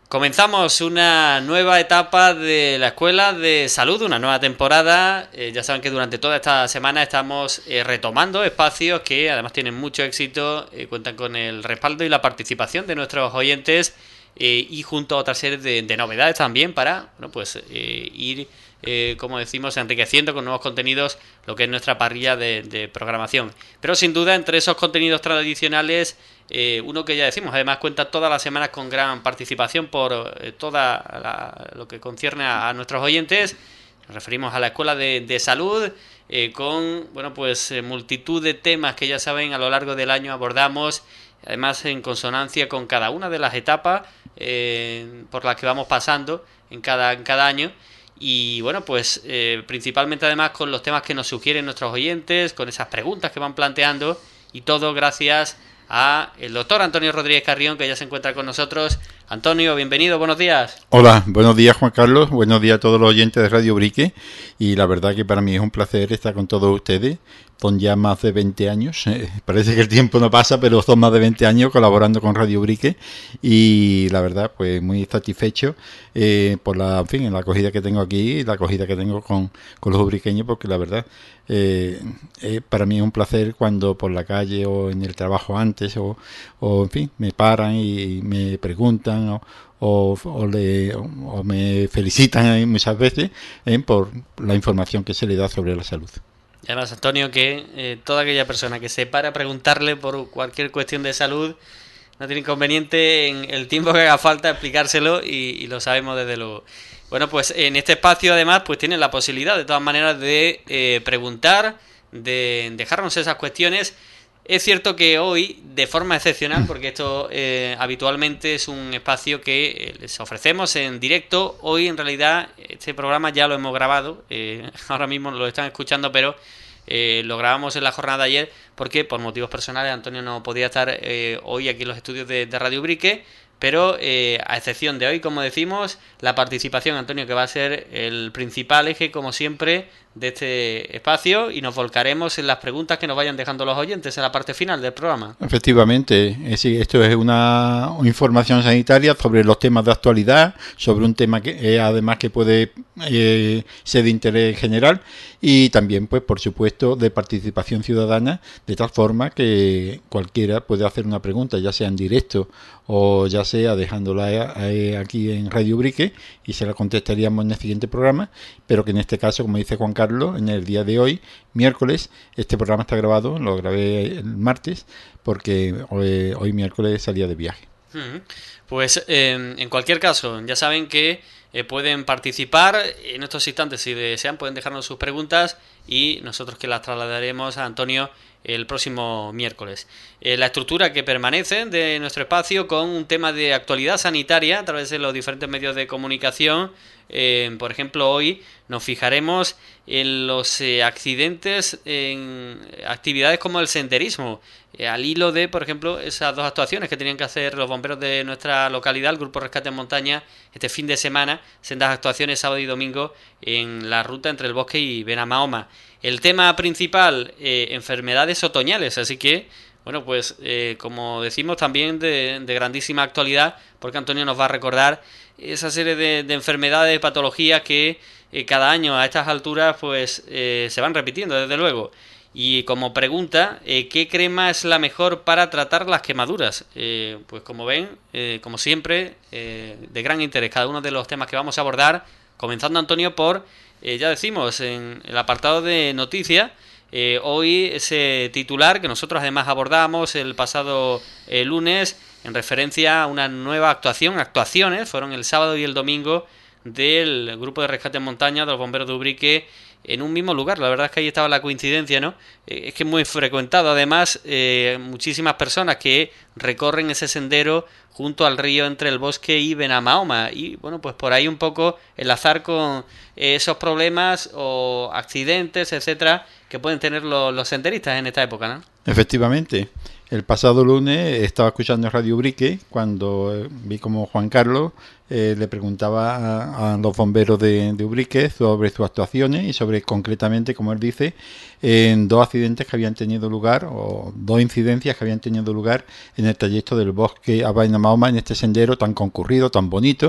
Comenzamos una nueva etapa de la Escuela de Salud, una nueva temporada. Ya saben que durante toda esta semana estamos retomando espacios que además tienen mucho éxito, cuentan con el respaldo y la participación de nuestros oyentes y junto a otra serie de novedades también para ir, como decimos, enriqueciendo con nuevos contenidos lo que es nuestra parrilla de programación. Pero sin duda, entre esos contenidos tradicionales, uno que ya decimos, además cuenta todas las semanas con gran participación por lo que concierne a nuestros oyentes. Nos referimos a la Escuela de Salud, con multitud de temas que ya saben a lo largo del año abordamos, además en consonancia con cada una de las etapas por las que vamos pasando en cada año. Y principalmente además con los temas que nos sugieren nuestros oyentes, con esas preguntas que van planteando, y todo gracias a el doctor Antonio Rodríguez Carrión, que ya se encuentra con nosotros. Antonio, bienvenido, buenos días. Hola, buenos días Juan Carlos, buenos días a todos los oyentes de Radio Ubrique, y la verdad que para mí es un placer estar con todos ustedes. Son ya más de 20 años, parece que el tiempo no pasa, pero son más de 20 años colaborando con Radio Ubrique, y la verdad pues muy satisfecho por la acogida que tengo aquí y la acogida que tengo con los ubriqueños, porque la verdad para mí es un placer cuando por la calle o en el trabajo antes o en fin me paran y me preguntan o me felicitan muchas veces por la información que se le da sobre la salud. Y además, Antonio, que toda aquella persona que se para a preguntarle por cualquier cuestión de salud no tiene inconveniente en el tiempo que haga falta explicárselo, y lo sabemos desde luego. Bueno, pues en este espacio además pues tienen la posibilidad de todas maneras de preguntar, de dejarnos esas cuestiones. Es cierto que hoy, de forma excepcional, porque esto habitualmente es un espacio que les ofrecemos en directo, hoy en realidad este programa ya lo hemos grabado, ahora mismo lo están escuchando, pero lo grabamos en la jornada de ayer porque por motivos personales Antonio no podía estar hoy aquí en los estudios de Radio Ubrique. Pero a excepción de hoy, como decimos, la participación, Antonio, que va a ser el principal eje, como siempre, de este espacio, y nos volcaremos en las preguntas que nos vayan dejando los oyentes en la parte final del programa. Efectivamente, esto es una información sanitaria sobre los temas de actualidad, sobre un tema que además que puede ser de interés general, y también, pues por supuesto, de participación ciudadana, de tal forma que cualquiera puede hacer una pregunta, ya sea en directo o ya sea dejándola aquí en Radio Ubrique, y se la contestaríamos en el siguiente programa, pero que en este caso, como dice Juan Carlos, en el día de hoy, miércoles, este programa está grabado, lo grabé el martes, porque hoy miércoles salía de viaje. Pues en cualquier caso, ya saben que pueden participar en estos instantes, si desean, pueden dejarnos sus preguntas y nosotros que las trasladaremos a Antonio el próximo miércoles. La estructura que permanece de nuestro espacio con un tema de actualidad sanitaria a través de los diferentes medios de comunicación. Por ejemplo, hoy nos fijaremos en los accidentes en actividades como el senderismo, al hilo de, por ejemplo, esas dos actuaciones que tenían que hacer los bomberos de nuestra localidad, el Grupo Rescate en Montaña, este fin de semana, sendas actuaciones sábado y domingo en la ruta entre el Bosque y Benamahoma. El tema principal, enfermedades otoñales, así que, bueno, pues como decimos, también de grandísima actualidad, porque Antonio nos va a recordar esa serie de enfermedades, patologías que cada año a estas alturas pues se van repitiendo, desde luego. Y como pregunta, ¿qué crema es la mejor para tratar las quemaduras? Pues como ven, como siempre, de gran interés cada uno de los temas que vamos a abordar, comenzando, Antonio, por, ya decimos, en el apartado de noticias. Hoy ese titular que nosotros además abordamos el pasado lunes en referencia a una nueva actuaciones, fueron el sábado y el domingo, del Grupo de Rescate en Montaña de los Bomberos de Ubrique en un mismo lugar. La verdad es que ahí estaba la coincidencia, ¿no? Es que es muy frecuentado, además, muchísimas personas que recorren ese sendero junto al río entre el Bosque y Benamahoma, y bueno, pues por ahí un poco enlazar con esos problemas o accidentes, etcétera, que pueden tener los senderistas en esta época, ¿no? Efectivamente. El pasado lunes estaba escuchando Radio Ubrique cuando vi como Juan Carlos le preguntaba a los bomberos de Ubrique sobre sus actuaciones y sobre sobre concretamente, como él dice, en 2 accidentes que habían tenido lugar, o 2 incidencias que habían tenido lugar en el trayecto del bosque a Baina Mahoma, en este sendero tan concurrido, tan bonito,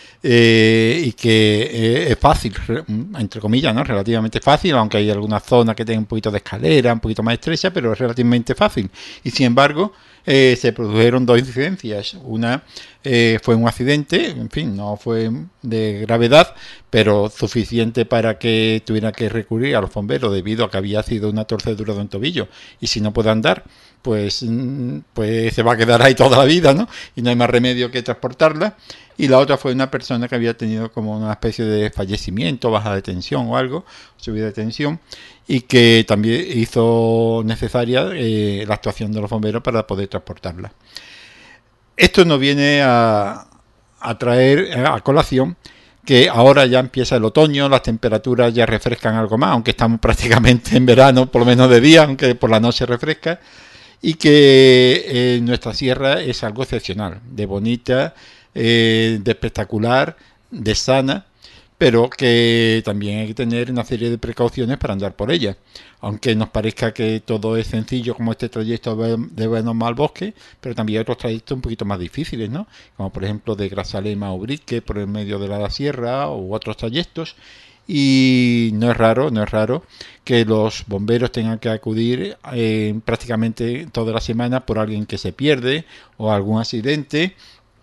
y que es fácil, entre comillas, ¿no? Relativamente fácil, aunque hay algunas zonas que tienen un poquito de escalera, un poquito más estrecha, pero es relativamente fácil. Y sin embargo, se produjeron 2 incidencias. Una fue un accidente, en fin, no fue de gravedad, pero suficiente para que tuviera que recurrir a los bomberos debido a que había sido una torcedura de un tobillo. Y si no puede andar, pues se va a quedar ahí toda la vida, ¿no? Y no hay más remedio que transportarla. Y la otra fue una persona que había tenido como una especie de fallecimiento, baja de tensión o algo, subida de tensión, y que también hizo necesaria la actuación de los bomberos para poder transportarla. Esto nos viene a traer a colación que ahora ya empieza el otoño, las temperaturas ya refrescan algo más, aunque estamos prácticamente en verano, por lo menos de día, aunque por la noche refresca, y que nuestra sierra es algo excepcional, de bonita, de espectacular, de sana, pero que también hay que tener una serie de precauciones para andar por ella. Aunque nos parezca que todo es sencillo como este trayecto de Benoma al bosque, pero también hay otros trayectos un poquito más difíciles, ¿no? Como por ejemplo de Grazalema a Ubrique por el medio de la sierra u otros trayectos. Y no es raro que los bomberos tengan que acudir prácticamente toda la semana por alguien que se pierde o algún accidente,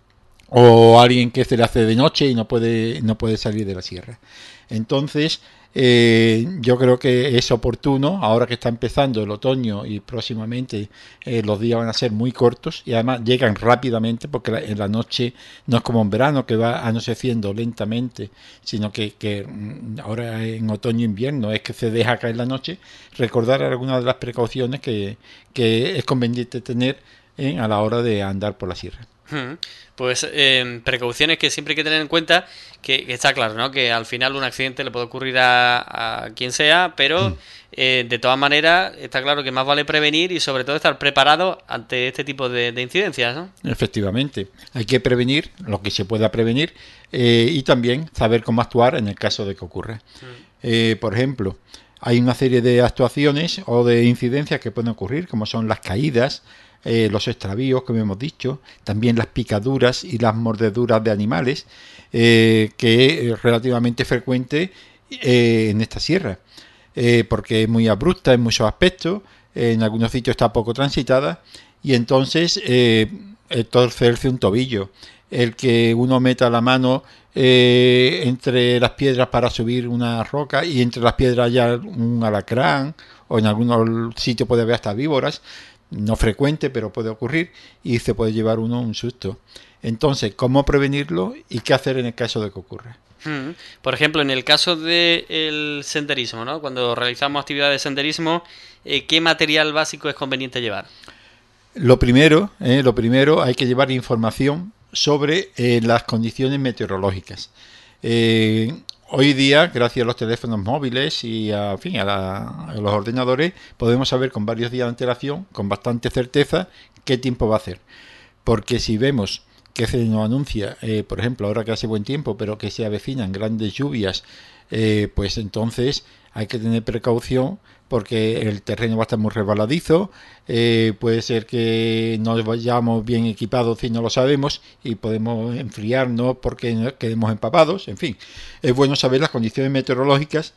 o alguien que se le hace de noche y no puede salir de la sierra. Entonces, yo creo que es oportuno, ahora que está empezando el otoño y próximamente los días van a ser muy cortos y además llegan rápidamente, porque en la noche no es como en verano que va anocheciendo lentamente, sino que ahora en otoño e invierno es que se deja caer la noche. Recordar algunas de las precauciones que es conveniente tener a la hora de andar por la sierra. Pues precauciones que siempre hay que tener en cuenta, que está claro, ¿no? Que al final un accidente le puede ocurrir a quien sea, pero de todas maneras está claro que más vale prevenir y sobre todo estar preparado ante este tipo de incidencias, ¿no? Efectivamente, hay que prevenir lo que se pueda prevenir y también saber cómo actuar en el caso de que ocurra. Por ejemplo, hay una serie de actuaciones o de incidencias que pueden ocurrir, como son las caídas, los extravíos, como hemos dicho, también las picaduras y las mordeduras de animales, que es relativamente frecuente en esta sierra, porque es muy abrupta en muchos aspectos, en algunos sitios está poco transitada, y entonces torcerse un tobillo, el que uno meta la mano entre las piedras para subir una roca y entre las piedras haya un alacrán, o en algunos sitios puede haber hasta víboras, no frecuente, pero puede ocurrir, y se puede llevar uno un susto. Entonces, ¿cómo prevenirlo y qué hacer en el caso de que ocurra? Por ejemplo, en el caso del senderismo, ¿no? Cuando realizamos actividades de senderismo, ¿qué material básico es conveniente llevar? Lo primero, hay que llevar información sobre las condiciones meteorológicas. Hoy día, gracias a los teléfonos móviles y a los ordenadores, podemos saber con varios días de antelación, con bastante certeza, qué tiempo va a hacer. Porque si vemos que se nos anuncia, por ejemplo, ahora que hace buen tiempo, pero que se avecinan grandes lluvias, pues entonces hay que tener precaución, porque el terreno va a estar muy resbaladizo, puede ser que no vayamos bien equipados si no lo sabemos y podemos enfriarnos porque quedemos empapados. En fin, es bueno saber las condiciones meteorológicas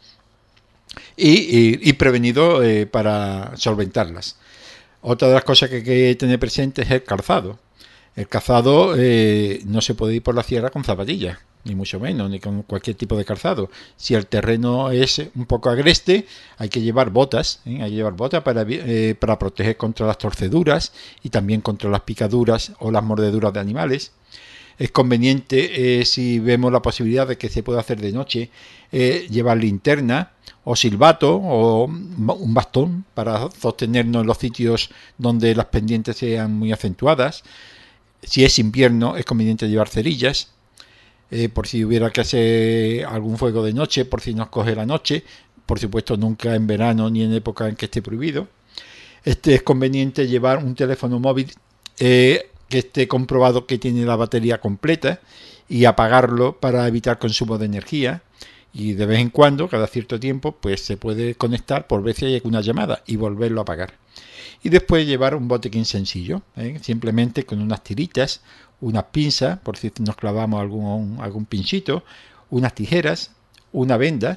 y prevenido para solventarlas. Otra de las cosas que hay que tener presente es el calzado. El calzado no se puede ir por la sierra con zapatillas, ni mucho menos, ni con cualquier tipo de calzado. Si el terreno es un poco agreste, hay que llevar botas, hay que llevar botas para proteger contra las torceduras y también contra las picaduras o las mordeduras de animales. Es conveniente, si vemos la posibilidad de que se pueda hacer de noche, llevar linterna o silbato o un bastón para sostenernos en los sitios donde las pendientes sean muy acentuadas. Si es invierno, es conveniente llevar cerillas, por si hubiera que hacer algún fuego de noche, por si nos coge la noche. Por supuesto, nunca en verano ni en época en que esté prohibido. Es conveniente llevar un teléfono móvil que esté comprobado que tiene la batería completa y apagarlo para evitar consumo de energía. Y de vez en cuando, cada cierto tiempo, pues se puede conectar por ver si hay alguna llamada y volverlo a apagar. Y después llevar un botiquín sencillo, simplemente con unas tiritas, unas pinzas, por si nos clavamos algún pinchito, unas tijeras, una venda,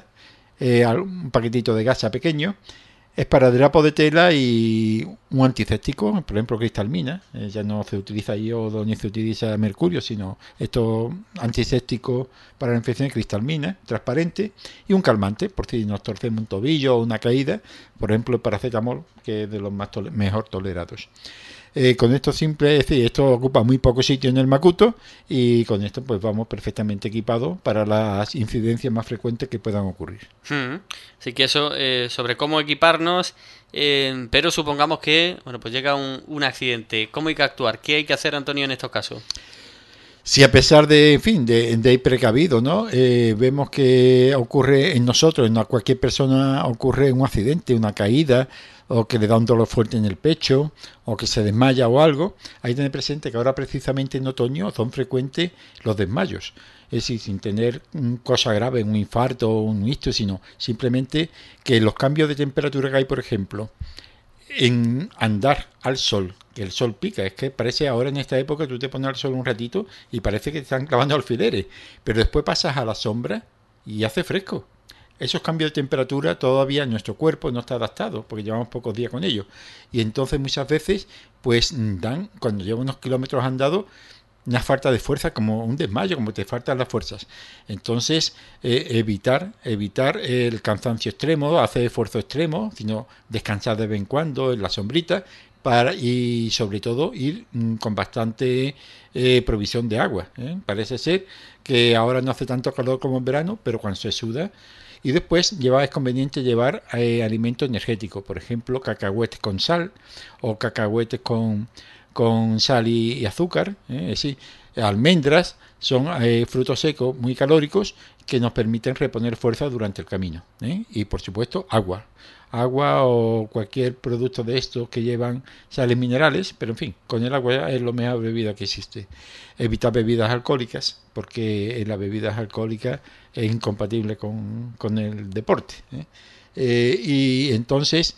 un paquetito de gasa pequeño, esparadrapo de tela y un antiséptico, por ejemplo cristalmina, ya no se utiliza iodo ni se utiliza mercurio, sino esto antiséptico para la infección de cristalmina, transparente, y un calmante, por si nos torcemos un tobillo o una caída, por ejemplo el paracetamol, que es de los mejor tolerados. Con esto simple, es decir, esto ocupa muy poco sitio en el Macuto y con esto pues vamos perfectamente equipados para las incidencias más frecuentes que puedan ocurrir. Así que eso sobre cómo equiparnos, pero supongamos que pues llega un accidente. ¿Cómo hay que actuar? ¿Qué hay que hacer, Antonio, en estos casos? Si a pesar de, en fin, de ir precavido, ¿no? Vemos que ocurre en nosotros, en cualquier persona ocurre un accidente, una caída, o que le da un dolor fuerte en el pecho, o que se desmaya o algo, hay que tener presente que ahora precisamente en otoño son frecuentes los desmayos. Es decir, sin tener cosa grave, un infarto o un ictus, sino simplemente que los cambios de temperatura que hay, por ejemplo, en andar al sol, que el sol pica, es que parece ahora en esta época tú te pones al sol un ratito y parece que te están clavando alfileres, pero después pasas a la sombra y hace fresco. Esos cambios de temperatura todavía nuestro cuerpo no está adaptado, porque llevamos pocos días con ellos, y entonces muchas veces pues dan, cuando lleva unos kilómetros andados, una falta de fuerza, como un desmayo, como te faltan las fuerzas. Entonces, evitar el cansancio extremo, hacer esfuerzo extremo, sino descansar de vez en cuando en la sombrita, y sobre todo ir con bastante provisión de agua. Parece ser que ahora no hace tanto calor como en verano, pero cuando se suda. Y después es conveniente llevar alimentos energéticos, por ejemplo, cacahuetes con sal o cacahuetes con sal y azúcar, sí, almendras, son frutos secos muy calóricos que nos permiten reponer fuerza durante el camino. Y por supuesto agua o cualquier producto de estos que llevan sales minerales, pero en fin, con el agua es lo mejor bebida que existe. Evitar bebidas alcohólicas, porque las bebidas alcohólicas es incompatible con el deporte. Y entonces,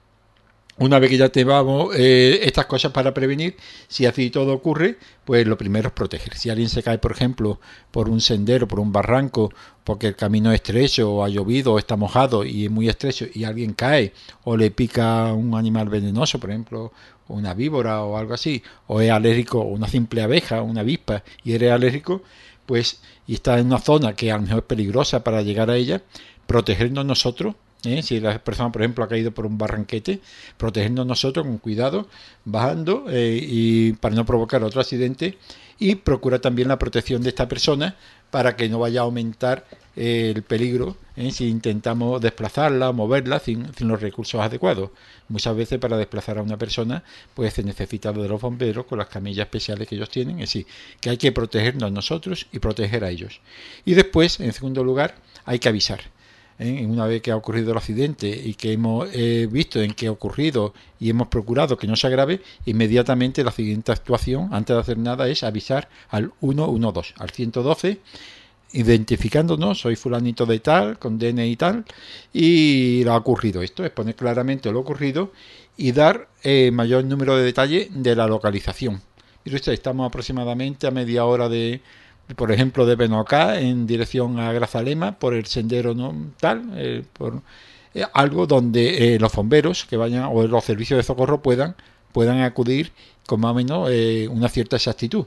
una vez que ya tenemos estas cosas para prevenir, si así todo ocurre, pues lo primero es proteger. Si alguien se cae, por ejemplo, por un sendero, por un barranco, porque el camino es estrecho, o ha llovido, o está mojado y es muy estrecho, y alguien cae, o le pica un animal venenoso, por ejemplo, una víbora o algo así, o es alérgico, o una simple abeja, una avispa, y eres alérgico, pues, y está en una zona que a lo mejor es peligrosa para llegar a ella, protegernos nosotros. Si la persona, por ejemplo, ha caído por un barranquete, protegernos nosotros con cuidado, bajando y para no provocar otro accidente, y procura también la protección de esta persona para que no vaya a aumentar el peligro si intentamos desplazarla, moverla sin los recursos adecuados. Muchas veces para desplazar a una persona pues se necesita de los bomberos con las camillas especiales que ellos tienen, es decir, que hay que protegernos nosotros y proteger a ellos. Y después, en segundo lugar, hay que avisar. Una vez que ha ocurrido el accidente y que hemos visto en qué ha ocurrido y hemos procurado que no se agrave, inmediatamente la siguiente actuación, antes de hacer nada, es avisar al 112, al 112, identificándonos, soy fulanito de tal, con DNI y tal, y lo ha ocurrido esto, exponer claramente lo ocurrido y dar mayor número de detalle de la localización. Mire usted, estamos aproximadamente a media hora por ejemplo, de Benocá en dirección a Grazalema por el sendero no tal, por algo donde los bomberos que vayan o los servicios de socorro puedan acudir con más o menos una cierta exactitud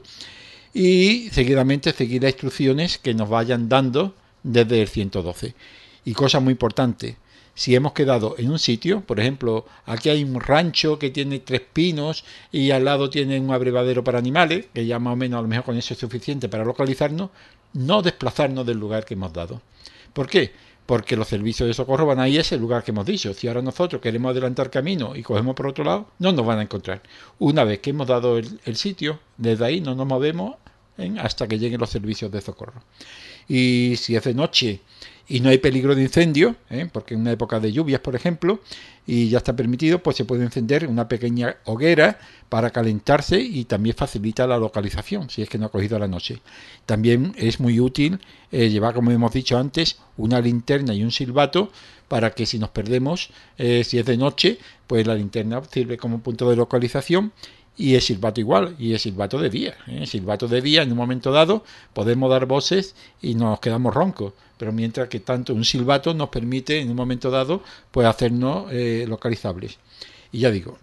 y seguidamente seguir las instrucciones que nos vayan dando desde el 112. Y cosa muy importante, si hemos quedado en un sitio, por ejemplo, aquí hay un rancho que tiene 3 pinos y al lado tiene un abrevadero para animales, que ya más o menos a lo mejor con eso es suficiente para localizarnos, no desplazarnos del lugar que hemos dado. ¿Por qué? Porque los servicios de socorro van a ir a ese lugar que hemos dicho. Si ahora nosotros queremos adelantar camino y cogemos por otro lado, no nos van a encontrar. Una vez que hemos dado el sitio, desde ahí no nos movemos hasta que lleguen los servicios de socorro. Y si es de noche y no hay peligro de incendio, porque en una época de lluvias, por ejemplo, y ya está permitido, pues se puede encender una pequeña hoguera para calentarse y también facilita la localización, si es que no ha cogido la noche. También es muy útil llevar, como hemos dicho antes, una linterna y un silbato para que si nos perdemos, si es de noche, pues la linterna sirve como punto de localización. Y el silbato igual, y el silbato de día. El silbato de día, en un momento dado, podemos dar voces y nos quedamos roncos. Pero mientras que tanto un silbato nos permite, en un momento dado, pues hacernos localizables. Y ya digo,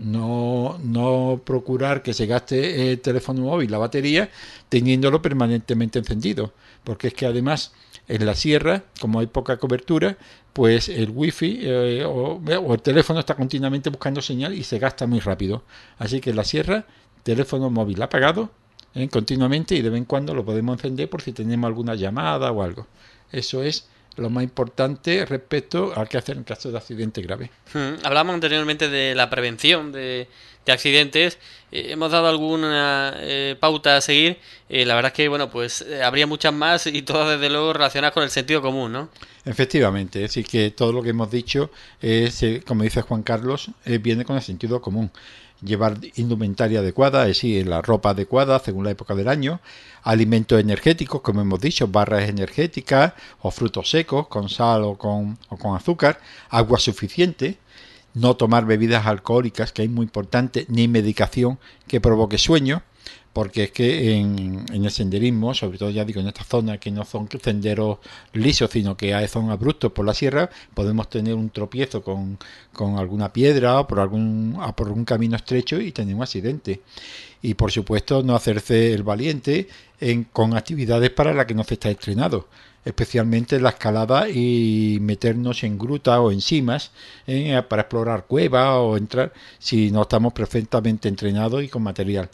no procurar que se gaste el teléfono móvil, la batería, teniéndolo permanentemente encendido. Porque es que además, en la sierra, como hay poca cobertura, pues el wifi o el teléfono está continuamente buscando señal y se gasta muy rápido. Así que en la sierra, teléfono móvil apagado continuamente, y de vez en cuando lo podemos encender por si tenemos alguna llamada o algo. Eso es lo más importante respecto a qué hacer en caso de accidente grave. Hablamos anteriormente de la prevención de accidentes. Hemos dado alguna pauta a seguir. La verdad es que, bueno, pues habría muchas más y todas desde luego relacionadas con el sentido común, ¿no? Efectivamente, es decir, que todo lo que hemos dicho es, como dice Juan Carlos, viene con el sentido común. Llevar indumentaria adecuada, es decir, la ropa adecuada según la época del año, alimentos energéticos, como hemos dicho, barras energéticas o frutos secos con sal o con azúcar, agua suficiente, no tomar bebidas alcohólicas, que es muy importante, ni medicación que provoque sueño, porque es que en el senderismo, sobre todo ya digo en estas zonas que no son senderos lisos, sino que son abruptos por la sierra, podemos tener un tropiezo con alguna piedra o por algún camino estrecho y tener un accidente. Y por supuesto no hacerse el valiente con actividades para las que no se está entrenado, especialmente la escalada y meternos en grutas o en cimas para explorar cuevas o entrar si no estamos perfectamente entrenados y con material.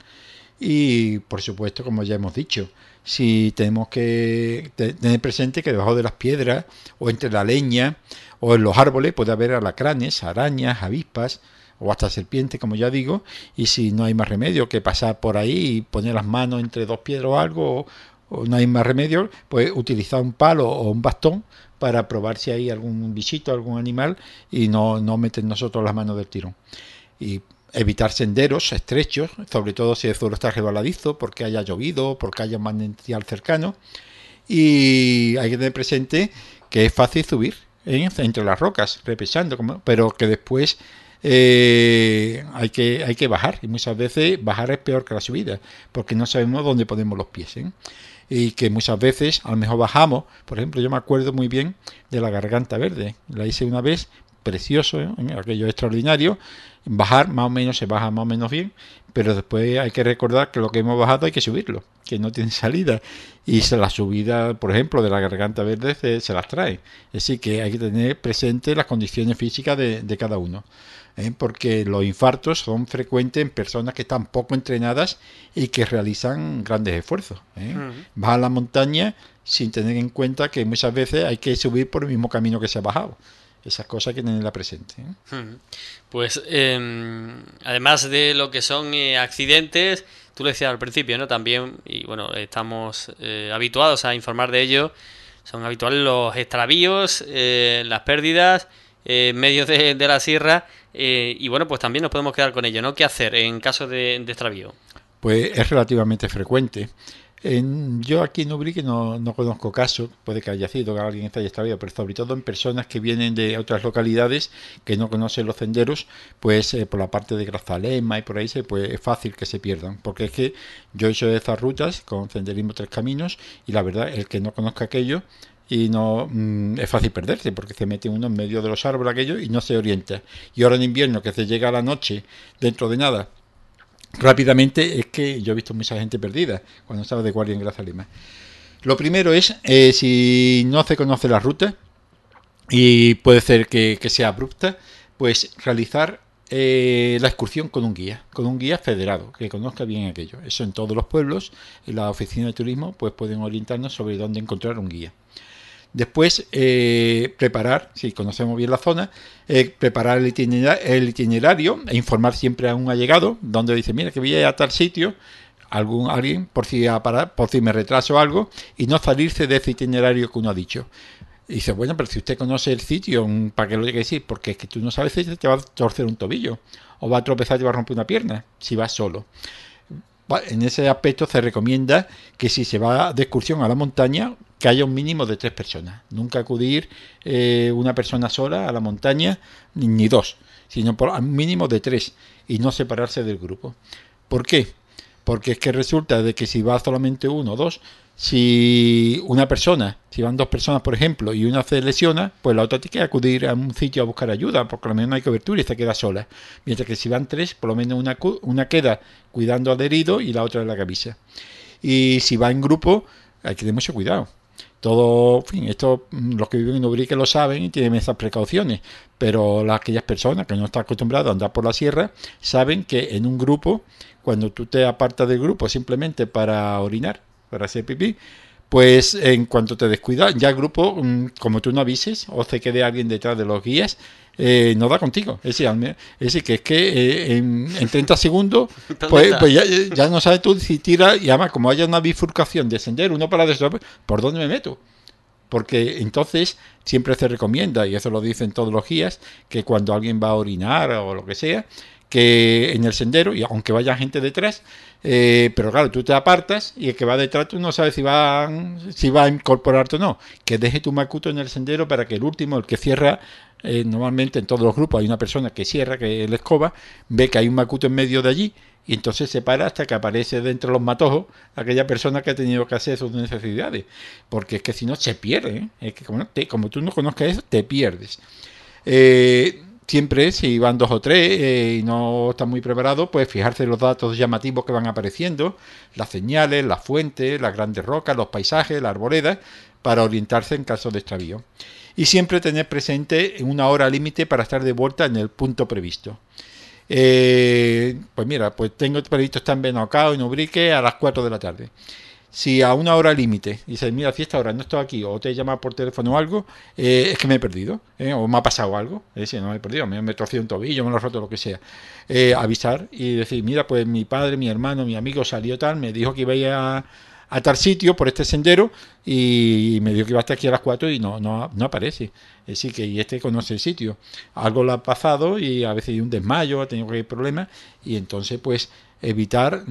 Y por supuesto, como ya hemos dicho, si tenemos que tener presente que debajo de las piedras o entre la leña o en los árboles puede haber alacranes, arañas, avispas o hasta serpientes, como ya digo, y si no hay más remedio que pasar por ahí y poner las manos entre dos piedras o algo, o no hay más remedio, pues utilizar un palo o un bastón para probar si hay algún bichito, algún animal y no meter nosotros las manos del tirón. Y evitar senderos estrechos, sobre todo si el suelo está resbaladizo, porque haya llovido, porque haya un manantial cercano. Y hay que tener presente que es fácil subir entre las rocas, repechando, pero que después hay que bajar. Y muchas veces bajar es peor que la subida, porque no sabemos dónde ponemos los pies. Y que muchas veces a lo mejor bajamos. Por ejemplo, yo me acuerdo muy bien de la Garganta Verde. La hice una vez, precioso, aquello extraordinario. Bajar más o menos se baja más o menos bien, pero después hay que recordar que lo que hemos bajado hay que subirlo, que no tiene salida, y la subida, por ejemplo, de la Garganta Verde se las trae. Así que hay que tener presente las condiciones físicas de cada uno, porque los infartos son frecuentes en personas que están poco entrenadas y que realizan grandes esfuerzos. Bajar la montaña sin tener en cuenta que muchas veces hay que subir por el mismo camino que se ha bajado. Esas cosas hay que tenerlas presentes. Pues además de lo que son accidentes, tú lo decías al principio, ¿no? También, y bueno, estamos habituados a informar de ello, son habituales los extravíos, las pérdidas en medio de la sierra, y bueno, pues también nos podemos quedar con ello, ¿no? ¿Qué hacer en caso de extravío? Pues es relativamente frecuente. Yo aquí en Ubrique no conozco casos, puede que haya sido que alguien esté extraviado, pero sobre todo en personas que vienen de otras localidades que no conocen los senderos, pues por la parte de Grazalema y por ahí pues es fácil que se pierdan, porque es que yo he hecho esas rutas con senderismo 3 caminos y la verdad el que no conozca aquello y no es fácil perderse porque se mete uno en medio de los árboles aquello y no se orienta. Y ahora en invierno que se llega a la noche dentro de nada rápidamente, es que yo he visto mucha gente perdida cuando estaba de guardia en Grazalema. Lo primero es, si no se conoce la ruta y puede ser que sea abrupta, pues realizar la excursión con un guía federado que conozca bien aquello. Eso en todos los pueblos, en la oficina de turismo, pues pueden orientarnos sobre dónde encontrar un guía. Después, preparar, si conocemos bien la zona, preparar el itinerario e informar siempre a un allegado, donde dice, mira que voy a ir a tal sitio, alguien por si me retraso algo y no salirse de ese itinerario que uno ha dicho. Y dice, bueno, pero si usted conoce el sitio, ¿para qué lo tiene que decir? Porque es que tú no sabes si te va a torcer un tobillo o va a tropezar y te va a romper una pierna si vas solo. En ese aspecto se recomienda que si se va de excursión a la montaña, que haya un mínimo de 3 personas. Nunca acudir una persona sola a la montaña, ni 2, sino por un mínimo de 3 y no separarse del grupo. ¿Por qué? Porque es que resulta de que si va solamente uno o dos, si van 2 personas, por ejemplo, y una se lesiona, pues la otra tiene que acudir a un sitio a buscar ayuda, porque a lo menos no hay cobertura y se queda sola. Mientras que si van 3, por lo menos una queda cuidando al herido y la otra en la camisa. Y si va en grupo, hay que tener mucho cuidado. Todo, en fin, esto los que viven en Ubrique lo saben y tienen esas precauciones, pero aquellas personas que no están acostumbradas a andar por la sierra saben que en un grupo, cuando tú te apartas del grupo simplemente para orinar, para hacer pipí, pues en cuanto te descuidas, ya el grupo, como tú no avises o se quede alguien detrás de los guías, no da contigo. Es decir, que en 30 segundos, pues ya no sabes tú si tira, y además como haya una bifurcación de sendero, uno para adentro, ¿por dónde me meto? Porque entonces siempre se recomienda, y eso lo dicen todos los guías, que cuando alguien va a orinar o lo que sea, que en el sendero, y aunque vaya gente detrás, pero claro, tú te apartas y el que va detrás tú no sabes si va a incorporarte o no, que deje tu macuto en el sendero para que el último, el que cierra, normalmente en todos los grupos hay una persona que cierra, que es la escoba, ve que hay un macuto en medio de allí y entonces se para hasta que aparece dentro de los matojos aquella persona que ha tenido que hacer sus necesidades, porque es que si no se pierde, ¿eh? Es que como tú no conozcas eso, te pierdes. Siempre, si van 2 o 3 y no están muy preparados, pues fijarse en los datos llamativos que van apareciendo, las señales, las fuentes, las grandes rocas, los paisajes, las arboledas, para orientarse en caso de extravío. Y siempre tener presente una hora límite para estar de vuelta en el punto previsto. Pues mira, pues tengo previsto estar en Benocao, en Ubrique, a las 4 de la tarde. Si a una hora límite dices, mira, si esta hora no estoy aquí, o te llamas por teléfono o algo, es que me he perdido, o me ha pasado algo, es decir, no me he perdido, me he torcido un tobillo, me lo he roto, lo que sea. Avisar y decir, mira, pues mi padre, mi hermano, mi amigo salió tal, me dijo que iba a tal sitio por este sendero y me dijo que iba a estar aquí a las 4 y no aparece. Es decir, que y este conoce el sitio. Algo le ha pasado y a veces hay un desmayo, ha tenido que problemas y entonces pues evitar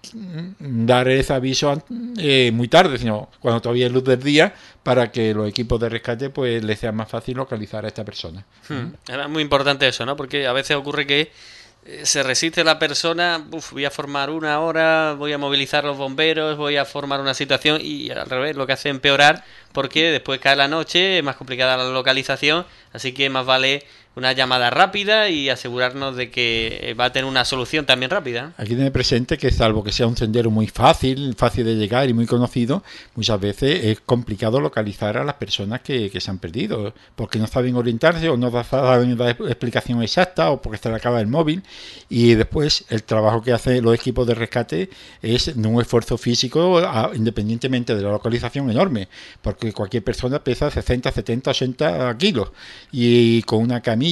dar ese aviso muy tarde, sino cuando todavía hay luz del día, para que los equipos de rescate pues les sea más fácil localizar a esta persona. Es muy importante eso, ¿no? Porque a veces ocurre que se resiste la persona, voy a formar una hora, voy a movilizar los bomberos, voy a formar una situación y al revés, lo que hace es empeorar porque después cae la noche, es más complicada la localización, así que más vale una llamada rápida y asegurarnos de que va a tener una solución también rápida. Hay que tener presente que salvo que sea un sendero muy fácil de llegar y muy conocido, muchas veces es complicado localizar a las personas que se han perdido, porque no saben orientarse o no saben dar explicación exacta o porque se le acaba el móvil. Y después el trabajo que hacen los equipos de rescate es de un esfuerzo físico independientemente de la localización enorme, porque cualquier persona pesa 60, 70, 80 kilos y con una camilla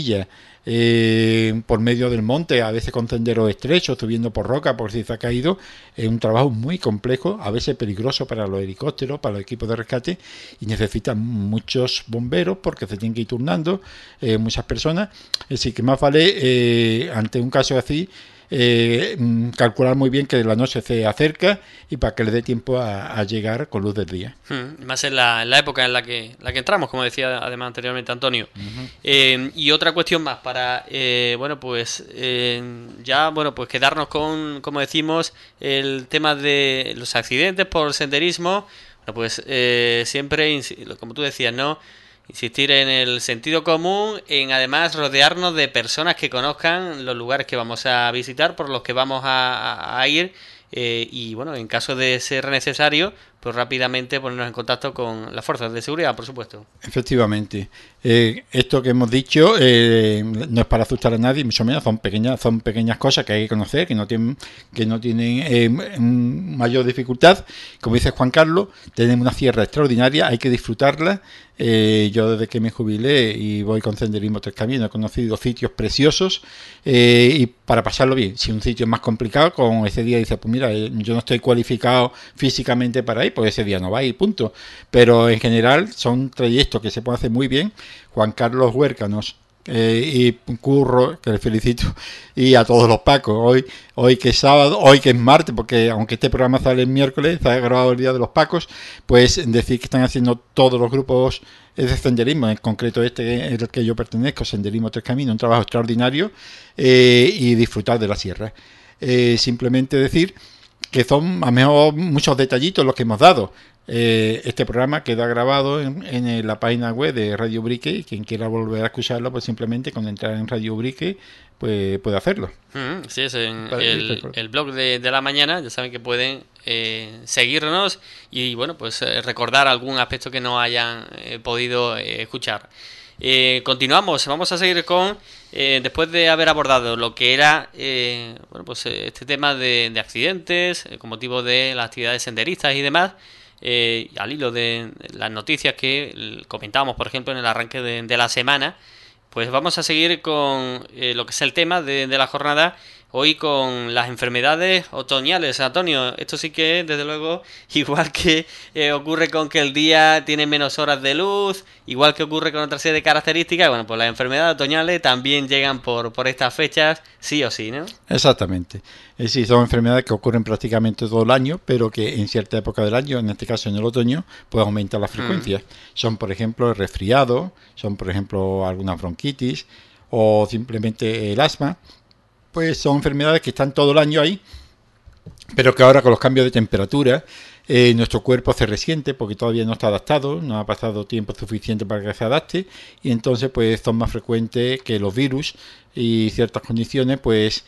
por medio del monte, a veces con senderos estrechos, subiendo por roca por si se ha caído, es un trabajo muy complejo, a veces peligroso para los helicópteros, para los equipos de rescate, y necesitan muchos bomberos porque se tienen que ir turnando, muchas personas, es decir, que más vale ante un caso así calcular muy bien que la noche se acerca y para que le dé tiempo a llegar con luz del día. Más en la época en la que entramos, como decía además anteriormente Antonio. Y otra cuestión más para pues quedarnos con, como decimos, el tema de los accidentes por senderismo. Bueno, pues siempre, como tú decías, ¿no? Insistir en el sentido común, en además rodearnos de personas que conozcan los lugares que vamos a visitar, por los que vamos a ir, y bueno, en caso de ser necesario, pues rápidamente ponernos en contacto con las fuerzas de seguridad, por supuesto. Efectivamente. Esto que hemos dicho no es para asustar a nadie, mucho menos, son pequeñas cosas que hay que conocer, que no tienen mayor dificultad. Como dice Juan Carlos, tenemos una sierra extraordinaria, hay que disfrutarla. Yo desde que me jubilé y voy con Senderismo Tres Caminos he conocido sitios preciosos y para pasarlo bien. Si un sitio es más complicado, con ese día dice, pues mira, yo no estoy cualificado físicamente para ir, pues ese día no va a ir, punto. Pero en general son trayectos que se pueden hacer muy bien. Juan Carlos Huércanos y Curro, que le felicito, y a todos los Pacos, hoy que es sábado, hoy que es martes, porque aunque este programa sale el miércoles, está grabado el día de los Pacos, pues decir que están haciendo todos los grupos de senderismo, en concreto este es el que yo pertenezco, Senderismo Tres Caminos, un trabajo extraordinario, y disfrutar de la sierra. Simplemente decir que son a lo mejor muchos detallitos los que hemos dado. Este programa queda grabado en la página web de Radio Ubrique y quien quiera volver a escucharlo, pues simplemente con entrar en Radio Ubrique pues puede hacerlo. Sí, es en el blog de la mañana. Ya saben que pueden seguirnos y bueno, pues recordar algún aspecto que no hayan podido escuchar. Continuamos, vamos a seguir con después de haber abordado lo que era pues este tema de accidentes con motivo de las actividades senderistas y demás. Al hilo de las noticias que comentábamos, por ejemplo, en el arranque de la semana, pues vamos a seguir con lo que es el tema de la jornada, hoy con las enfermedades otoñales. Antonio, esto sí que, desde luego, igual que ocurre con que el día tiene menos horas de luz, igual que ocurre con otra serie de características, bueno, pues las enfermedades otoñales también llegan por estas fechas, sí o sí, ¿no? Exactamente. Es decir, son enfermedades que ocurren prácticamente todo el año, pero que en cierta época del año, en este caso en el otoño, pues aumenta la frecuencia. Son, por ejemplo, el resfriado, son, por ejemplo, alguna bronquitis o simplemente el asma. Pues son enfermedades que están todo el año ahí, pero que ahora con los cambios de temperatura nuestro cuerpo se resiente porque todavía no está adaptado, no ha pasado tiempo suficiente para que se adapte y entonces pues son más frecuentes que los virus y ciertas condiciones pues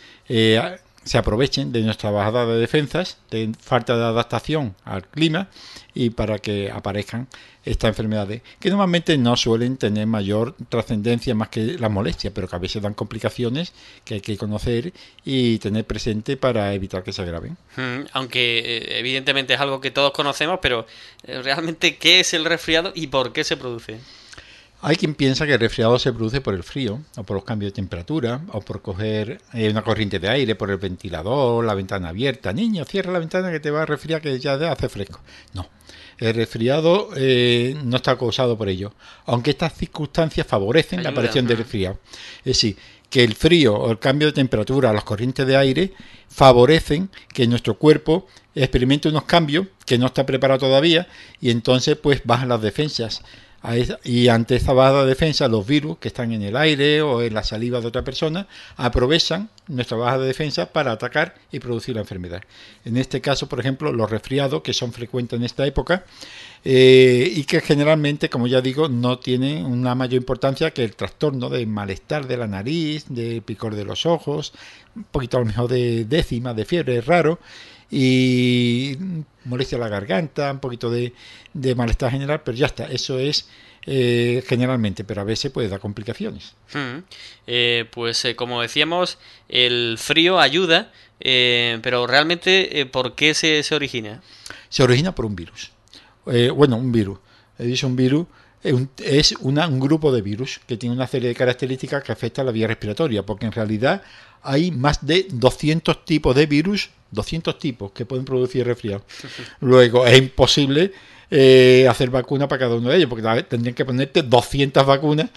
se aprovechen de nuestra bajada de defensas, de falta de adaptación al clima y para que aparezcan estas enfermedades que normalmente no suelen tener mayor trascendencia más que las molestias, pero que a veces dan complicaciones que hay que conocer y tener presente para evitar que se agraven. Aunque evidentemente es algo que todos conocemos, pero realmente ¿qué es el resfriado y por qué se produce? Hay quien piensa que el resfriado se produce por el frío, o por los cambios de temperatura, o por coger una corriente de aire, por el ventilador, la ventana abierta. Niño, cierra la ventana que te va a resfriar, que ya hace fresco. No, el resfriado no está causado por ello, aunque estas circunstancias favorecen la aparición del resfriado. Es decir, que el frío o el cambio de temperatura, las corrientes de aire, favorecen que nuestro cuerpo experimente unos cambios que no está preparado todavía y entonces pues bajan las defensas. Y ante esta baja de defensa, los virus que están en el aire o en la saliva de otra persona aprovechan nuestra baja de defensa para atacar y producir la enfermedad. En este caso, por ejemplo, los resfriados, que son frecuentes en esta época y que generalmente, como ya digo, no tienen una mayor importancia que el trastorno de malestar de la nariz, de picor de los ojos, un poquito a lo mejor de décima, de fiebre, es raro, y molestia a la garganta, un poquito de malestar general, pero ya está, eso es generalmente, pero a veces puede dar complicaciones. Pues como decíamos, el frío ayuda, pero realmente ¿por qué se origina? Se origina por un virus. Un virus. He dicho un virus. Es un grupo de virus que tiene una serie de características que afectan a la vía respiratoria, porque en realidad hay más de 200 tipos de virus, 200 tipos que pueden producir resfriado. Luego es imposible hacer vacuna para cada uno de ellos, porque tendrían que ponerte 200 vacunas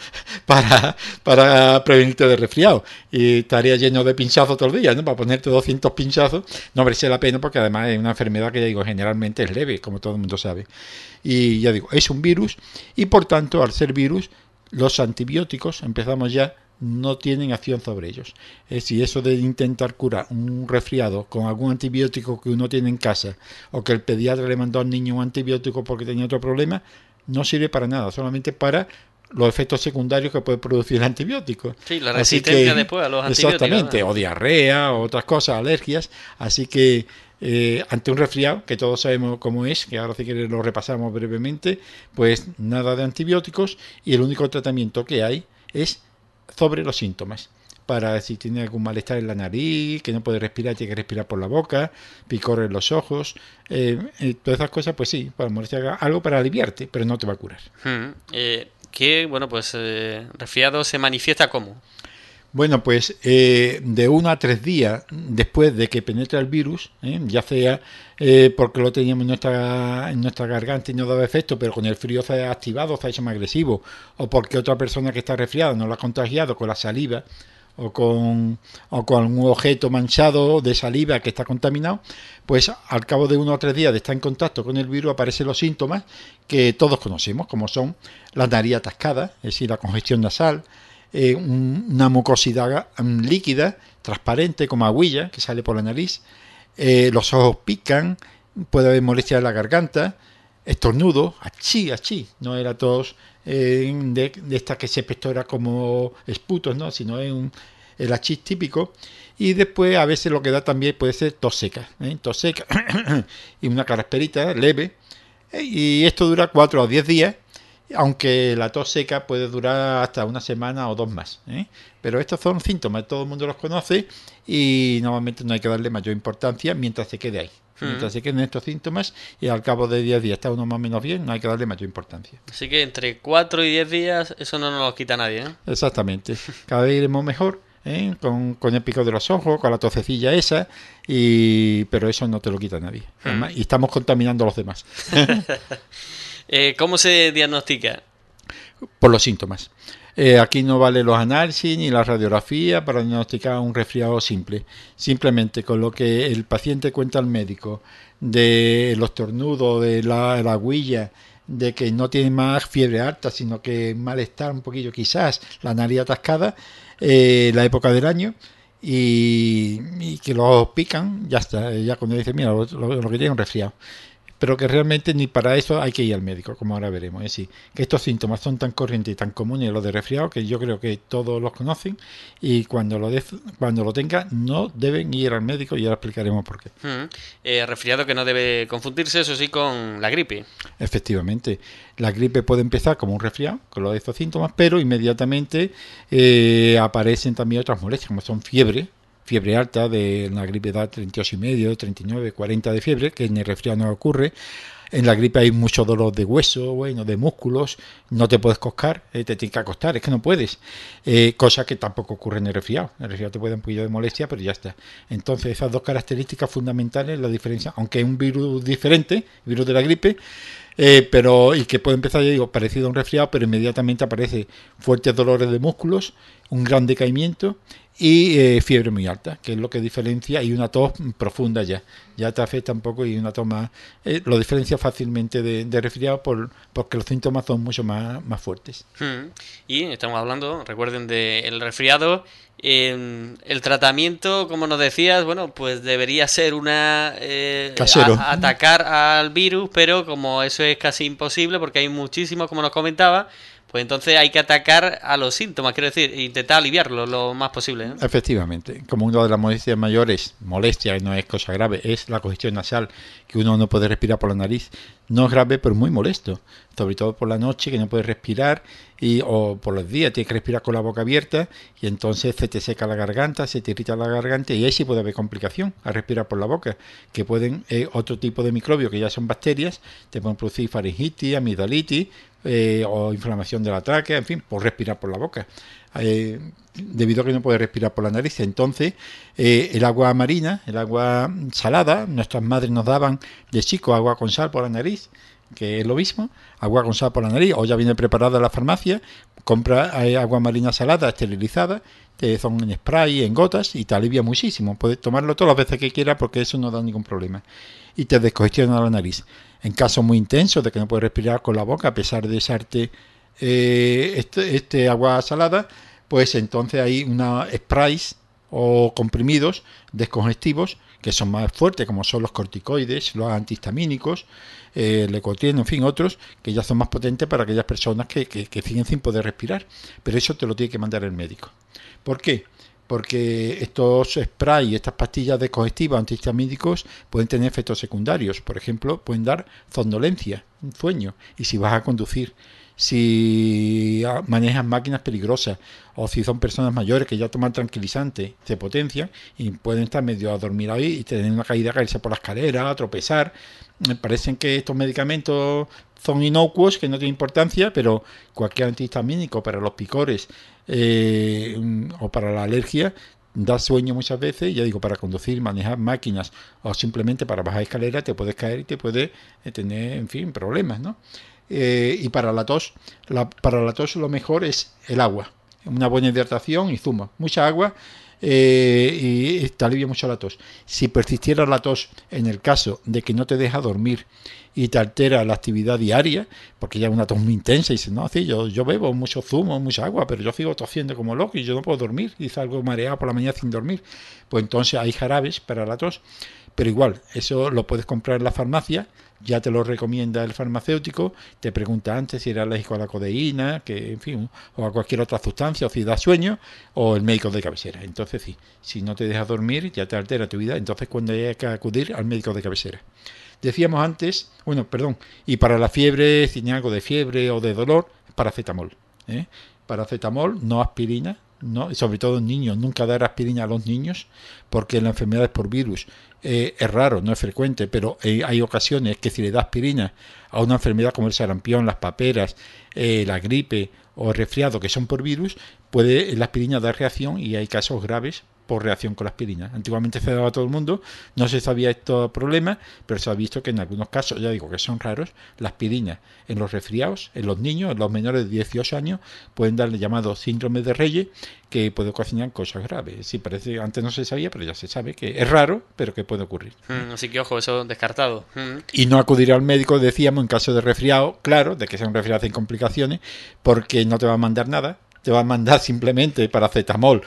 para prevenirte de resfriado. Y estaría lleno de pinchazos todo el día, ¿no? Para ponerte 200 pinchazos no merece la pena, porque además es una enfermedad que, ya digo, generalmente es leve, como todo el mundo sabe. Y ya digo, es un virus y por tanto, al ser virus, los antibióticos, empezamos ya, no tienen acción sobre ellos. Es decir, eso de intentar curar un resfriado con algún antibiótico que uno tiene en casa o que el pediatra le mandó al niño un antibiótico porque tenía otro problema, no sirve para nada, solamente para los efectos secundarios que puede producir el antibiótico. Sí, la resistencia después a los antibióticos. Exactamente, o diarrea o otras cosas, alergias. Así que ante un resfriado, que todos sabemos cómo es, que ahora si quieres lo repasamos brevemente, pues nada de antibióticos y el único tratamiento que hay es sobre los síntomas. Para si tiene algún malestar en la nariz, que no puede respirar, tiene que respirar por la boca, picor en los ojos, todas esas cosas, pues sí, para molestar algo para aliviarte, pero no te va a curar. Resfriado se manifiesta ¿cómo? Bueno, pues de 1 a 3 días después de que penetra el virus, ya sea porque lo teníamos en nuestra garganta y no daba efecto, pero con el frío se ha activado, se ha hecho más agresivo, o porque otra persona que está resfriada no lo ha contagiado con la saliva o con algún objeto manchado de saliva que está contaminado, pues al cabo de 1 o 3 días de estar en contacto con el virus aparecen los síntomas que todos conocemos, como son la nariz atascada, es decir, la congestión nasal, una mucosidad líquida, transparente, como agüilla, que sale por la nariz, los ojos pican, puede haber molestia en la garganta, estornudo, achí, no era tos de esta que se pectora como esputos, ¿no? Sino es el achí típico. Y después a veces lo que da también puede ser tos seca y una carrasperita leve, y esto dura 4 o 10 días, aunque la tos seca puede durar hasta 1 semana o 2 más, pero estos son síntomas, todo el mundo los conoce y normalmente no hay que darle mayor importancia mientras se quede ahí. Mientras se queden estos síntomas y al cabo de 10 días está uno más o menos bien, no hay que darle mayor importancia. Así que entre 4 y 10 días eso no nos lo quita nadie, ¿eh? Exactamente, cada vez iremos mejor, con el pico de los ojos, con la tosecilla esa, pero eso no te lo quita nadie. Además, y estamos contaminando a los demás. ¿Cómo se diagnostica? Por los síntomas. Aquí no vale los análisis ni la radiografía para diagnosticar un resfriado simple. Simplemente con lo que el paciente cuenta al médico de los estornudos, de la agüilla, de que no tiene más fiebre alta, sino que malestar un poquillo quizás, la nariz atascada, la época del año, y que los pican, ya está. Ya cuando dice, mira, lo que tiene es un resfriado. Pero que realmente ni para eso hay que ir al médico, como ahora veremos. Es decir, que estos síntomas son tan corrientes y tan comunes, los de resfriado, que yo creo que todos los conocen, y cuando lo tengan no deben ir al médico, y ahora explicaremos por qué. Resfriado que no debe confundirse, eso sí, con la gripe. Efectivamente, la gripe puede empezar como un resfriado, con los de estos síntomas, pero inmediatamente aparecen también otras molestias, como son fiebre alta, de la gripe da 38,5, 39, 40 de fiebre, que en el resfriado no ocurre. En la gripe hay mucho dolor de hueso, de músculos, no te puedes coscar, te tienes que acostar, es que no puedes. Cosa que tampoco ocurre en el resfriado. En el resfriado te puede dar un poquillo de molestia, pero ya está. Entonces, esas dos características fundamentales, la diferencia, aunque es un virus diferente, virus de la gripe, y que puede empezar, ya digo, parecido a un resfriado, pero inmediatamente aparece fuertes dolores de músculos, un gran decaimiento y fiebre muy alta, que es lo que diferencia, y una tos profunda ya te afecta un poco, y una tos más, lo diferencia fácilmente de resfriado porque los síntomas son mucho más fuertes. Y estamos hablando, recuerden, del resfriado. El tratamiento, como nos decías, bueno, pues debería ser casero. Atacar al virus, pero como eso es casi imposible porque hay muchísimos, como nos comentaba, pues entonces hay que atacar a los síntomas, quiero decir, intentar aliviarlos lo más posible, ¿no? Efectivamente, como una de las molestias mayores, molestia no es cosa grave, es la congestión nasal, que uno no puede respirar por la nariz. No es grave, pero muy molesto, sobre todo por la noche, que no puedes respirar, o por los días tienes que respirar con la boca abierta, y entonces se te seca la garganta, se te irrita la garganta, y ahí sí puede haber complicación al respirar por la boca, que pueden, otro tipo de microbios, que ya son bacterias, te pueden producir faringitis, amigdalitis, o inflamación de la tráquea, en fin, por respirar por la boca, debido a que no puede respirar por la nariz. Entonces, el agua marina, el agua salada, nuestras madres nos daban de chicos agua con sal por la nariz, que es lo mismo, agua con sal por la nariz, o ya viene preparada en la farmacia, compra agua marina salada, esterilizada, son en spray, en gotas, y te alivia muchísimo. Puedes tomarlo todas las veces que quieras porque eso no da ningún problema, y te descongestiona la nariz. En casos muy intensos de que no puedes respirar con la boca a pesar de echarte este agua salada, pues entonces hay una sprays o comprimidos descongestivos que son más fuertes, como son los corticoides, los antihistamínicos, Lecotrien, en fin, otros que ya son más potentes para aquellas personas que siguen sin poder respirar. Pero eso te lo tiene que mandar el médico. ¿Por qué? porque estos sprays, estas pastillas descongestivas antihistamínicos pueden tener efectos secundarios. Por ejemplo, pueden dar somnolencia, un sueño, y si vas a conducir, si manejas máquinas peligrosas o si son personas mayores que ya toman tranquilizantes, se potencian y pueden estar medio a dormir ahí y tener una caída, caerse por la escalera, tropezar. Me parecen que estos medicamentos son inocuos, que no tienen importancia, pero cualquier antihistamínico para los picores o para la alergia da sueño muchas veces. Ya digo, para conducir, manejar máquinas o simplemente para bajar escaleras te puedes caer y te puedes tener, en fin, problemas, ¿no? Y para la tos, lo mejor es el agua, una buena hidratación y zumo, mucha agua, y te alivia mucho la tos. Si persistiera la tos en el caso de que no te deja dormir y te altera la actividad diaria, porque ya es una tos muy intensa y dices, no, sí, yo bebo mucho zumo, mucha agua, pero yo sigo tosiendo como loco y yo no puedo dormir y salgo mareado por la mañana sin dormir, pues entonces hay jarabes para la tos. Pero igual, eso lo puedes comprar en la farmacia, ya te lo recomienda el farmacéutico, te pregunta antes si eres alérgico a la codeína, que en fin, o a cualquier otra sustancia, o si da sueño, o el médico de cabecera. Entonces sí, si no te dejas dormir, ya te altera tu vida, entonces cuando hay que acudir al médico de cabecera. Decíamos antes, y para la fiebre, si tiene algo de fiebre o de dolor, paracetamol. Paracetamol, no aspirina, no, sobre todo en niños, nunca dar aspirina a los niños, porque la enfermedad es por virus. Es raro, no es frecuente, pero hay ocasiones que si le das aspirina a una enfermedad como el sarampión, las paperas, la gripe o el resfriado, que son por virus, puede la aspirina dar reacción y hay casos graves por reacción con la aspirina. Antiguamente se daba a todo el mundo, no se sabía estos problemas, pero se ha visto que en algunos casos, ya digo que son raros, la aspirina en los resfriados, en los niños, en los menores de 18 años, pueden darle llamado síndrome de Reyes, que puede ocasionar cosas graves. Sí, parece, antes no se sabía, pero ya se sabe que es raro, pero que puede ocurrir. Así que ojo, eso descartado. Y no acudir al médico, decíamos, en caso de resfriado, claro, de que sea un resfriado sin complicaciones, porque no te va a mandar nada. Te va a mandar simplemente paracetamol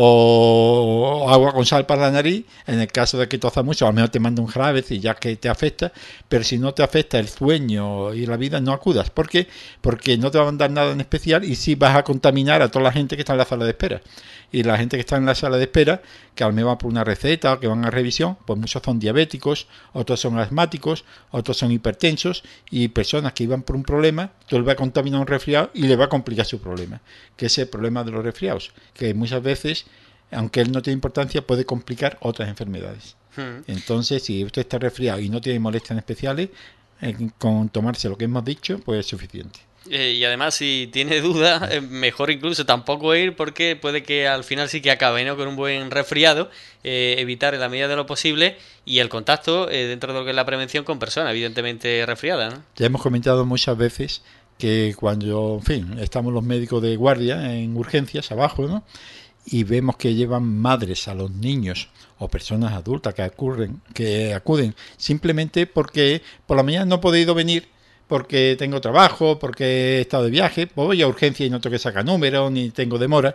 o agua con sal para la nariz, en el caso de que tosa mucho, al menos te manda un jarabe y ya que te afecta, pero si no te afecta el sueño y la vida, no acudas. ¿Por qué? Porque no te va a mandar nada en especial y sí vas a contaminar a toda la gente que está en la sala de espera. Y la gente que está en la sala de espera, que al menos va por una receta o que van a revisión, pues muchos son diabéticos, otros son asmáticos, otros son hipertensos y personas que iban por un problema, tú le vas a contaminar un resfriado y le va a complicar su problema, que es el problema de los resfriados, que muchas veces, aunque él no tiene importancia, puede complicar otras enfermedades. Entonces, si usted está resfriado y no tiene molestias especiales, con tomarse lo que hemos dicho, pues es suficiente. Y además, si tiene duda, mejor incluso tampoco ir, porque puede que al final sí que acabe, ¿no?, con un buen resfriado. Evitar en la medida de lo posible y el contacto dentro de lo que es la prevención con personas evidentemente resfriadas, ¿no? Ya hemos comentado muchas veces que cuando, en fin, estamos los médicos de guardia en urgencias abajo, ¿no?, y vemos que llevan madres a los niños o personas adultas que acuden simplemente porque por la mañana no he podido venir porque tengo trabajo, porque he estado de viaje, pues voy a urgencia y no tengo que sacar números, ni tengo demora,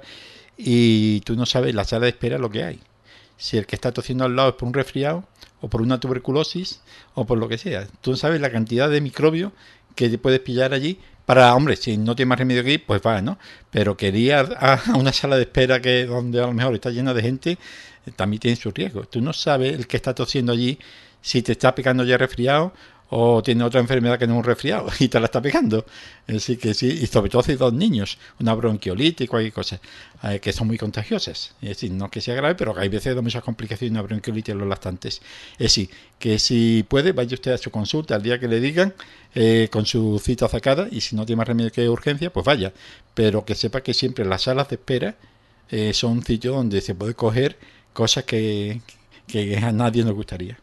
y tú no sabes la sala de espera lo que hay. Si el que está tosiendo al lado es por un resfriado, o por una tuberculosis, o por lo que sea. Tú no sabes la cantidad de microbios que te puedes pillar allí. Para, hombre, si no tienes más remedio que ir, pues va, ¿no? Pero quería a una sala de espera que donde a lo mejor está llena de gente, también tiene su riesgo. Tú no sabes el que está tosiendo allí si te está picando ya resfriado o tiene otra enfermedad que no es un resfriado y te la está pegando. Así que sí, y sobre todo si dos niños, una bronquiolitis, cualquier cosa, que son muy contagiosas. Es decir, no que sea grave, pero hay veces da muchas complicaciones una bronquiolitis en los lactantes. Es decir, que si puede, vaya usted a su consulta al día que le digan, con su cita sacada, y si no tiene más remedio que urgencia, pues vaya. Pero que sepa que siempre las salas de espera son sitios donde se puede coger cosas que a nadie nos gustaría.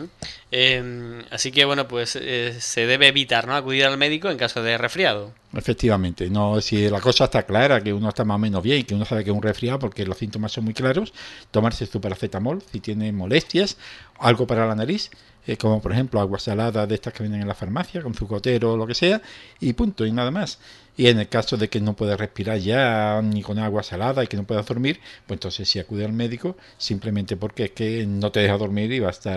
Así que bueno, pues se debe evitar, ¿no?, acudir al médico en caso de resfriado. Efectivamente, no, si la cosa está clara, que uno está más o menos bien, que uno sabe que es un resfriado porque los síntomas son muy claros, tomarse su paracetamol si tiene molestias, algo para la nariz, como por ejemplo agua salada de estas que venden en la farmacia, con zucotero o lo que sea, y punto, y nada más. Y en el caso de que no pueda respirar ya ni con agua salada y que no pueda dormir, pues entonces sí acude al médico, simplemente porque es que no te deja dormir y va a estar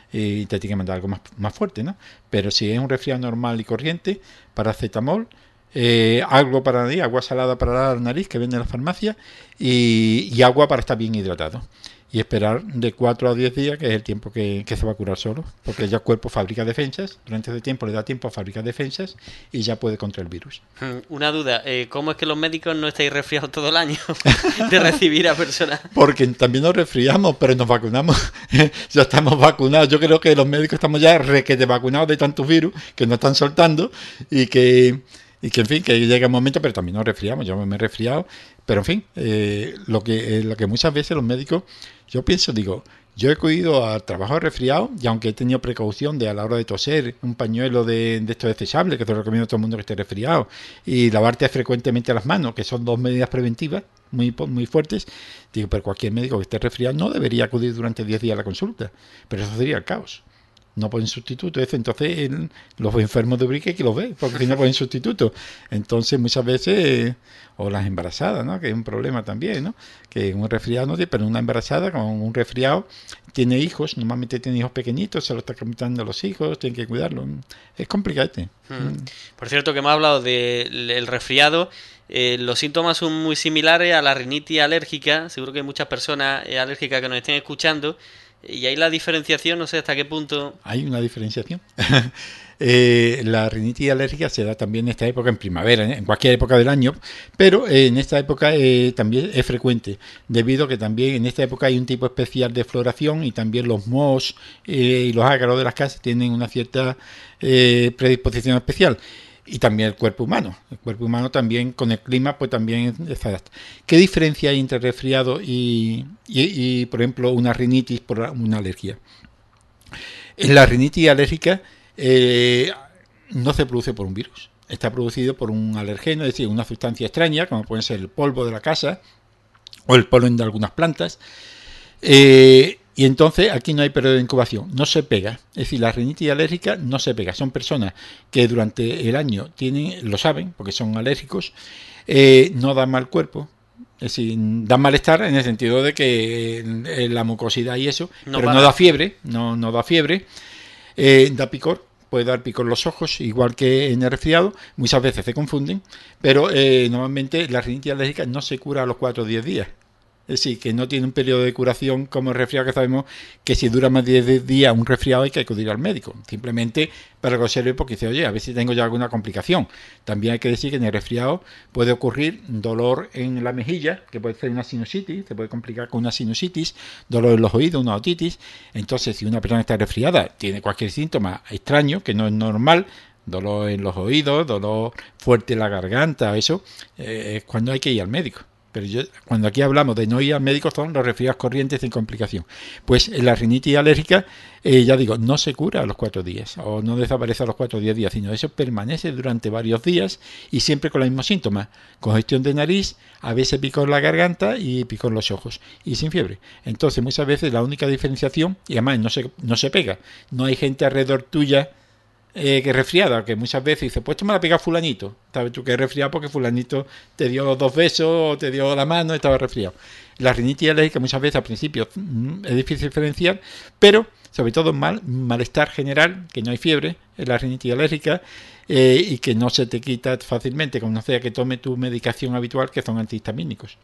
y te tiene que mandar algo más fuerte, ¿no? Pero si es un resfriado normal y corriente, paracetamol, algo para la nariz, agua salada para la nariz que vende en la farmacia y agua para estar bien hidratado. Y esperar de 4 a 10 días, que es el tiempo que se va a curar solo, porque ya el cuerpo fabrica defensas, durante ese tiempo le da tiempo a fabricar defensas y ya puede contra el virus. Una duda, ¿cómo es que los médicos no estáis resfriados todo el año de recibir a personas? Porque también nos resfriamos, pero nos vacunamos. Ya estamos vacunados. Yo creo que los médicos estamos ya requete vacunados de tantos virus que nos están soltando y que en fin, que llega un momento, pero también nos resfriamos. Yo me he resfriado, pero en fin, lo que muchas veces los médicos, yo pienso, digo, yo he acudido al trabajo de resfriado y aunque he tenido precaución de a la hora de toser, un pañuelo de estos desechables, que te lo recomiendo a todo el mundo que esté resfriado, y lavarte frecuentemente las manos, que son 2 medidas preventivas muy fuertes, digo, pero cualquier médico que esté resfriado no debería acudir durante 10 días a la consulta, pero eso sería el caos. No ponen sustituto, entonces los enfermos de Ubrique que los ve, porque si no ponen sustituto. Entonces muchas veces, o las embarazadas, ¿no? Que es un problema también, ¿no? Que un resfriado no tiene, pero una embarazada con un resfriado tiene hijos, normalmente tiene hijos pequeñitos, se lo está comentando a los hijos, tienen que cuidarlo. Es complicado. Por cierto, que me ha hablado del resfriado. Los síntomas son muy similares a la rinitis alérgica. Seguro que hay muchas personas alérgicas que nos estén escuchando. Y ahí la diferenciación, no sé hasta qué punto. Hay una diferenciación. La rinitis alérgica se da también en esta época, en primavera, en cualquier época del año, pero en esta época también es frecuente, debido a que también en esta época hay un tipo especial de floración y también los mohos y los ácaros de las casas tienen una cierta predisposición especial. Y también el cuerpo humano. El cuerpo humano también, con el clima, pues también se adapta. ¿Qué diferencia hay entre resfriado y por ejemplo, una rinitis por una alergia? En la rinitis alérgica no se produce por un virus. Está producido por un alergeno, es decir, una sustancia extraña, como puede ser el polvo de la casa o el polen de algunas plantas. Y entonces aquí no hay periodo de incubación, no se pega. Es decir, la rinitis alérgica no se pega. Son personas que durante el año lo saben, porque son alérgicos, no dan mal cuerpo. Es decir, dan malestar en el sentido de que la mucosidad y eso, pero no da fiebre, no da fiebre, da picor. Puede dar picor en los ojos, igual que en el resfriado. Muchas veces se confunden, pero normalmente la rinitis alérgica no se cura a los 4 o 10 días. Es decir, que no tiene un periodo de curación como el resfriado, que sabemos que si dura más de 10 días un resfriado hay que acudir al médico. Simplemente para que observe, porque dice, oye, a ver si tengo ya alguna complicación. También hay que decir que en el resfriado puede ocurrir dolor en la mejilla, que puede ser una sinusitis, se puede complicar con una sinusitis, dolor en los oídos, una otitis. Entonces, si una persona está resfriada, tiene cualquier síntoma extraño, que no es normal, dolor en los oídos, dolor fuerte en la garganta, eso, es cuando hay que ir al médico. Pero cuando aquí hablamos de no ir al médico son los resfriados corrientes sin complicación. Pues la rinitis alérgica, ya digo, no se cura a los 4 días o no desaparece a los 4 o 10 días, sino eso permanece durante varios días y siempre con los mismos síntomas. Congestión de nariz, a veces picor en la garganta y picor en los ojos y sin fiebre. Entonces muchas veces la única diferenciación, y además no se pega, no hay gente alrededor tuya que resfriada, que muchas veces dice, pues esto me la pega fulanito. Sabes tú que es resfriado porque fulanito te dio 2 besos o te dio la mano y estaba resfriado. La rinitis alérgica muchas veces al principio es difícil diferenciar, pero sobre todo malestar general, que no hay fiebre, es la rinitis alérgica, y que no se te quita fácilmente, como no sea que tome tu medicación habitual, que son antihistamínicos.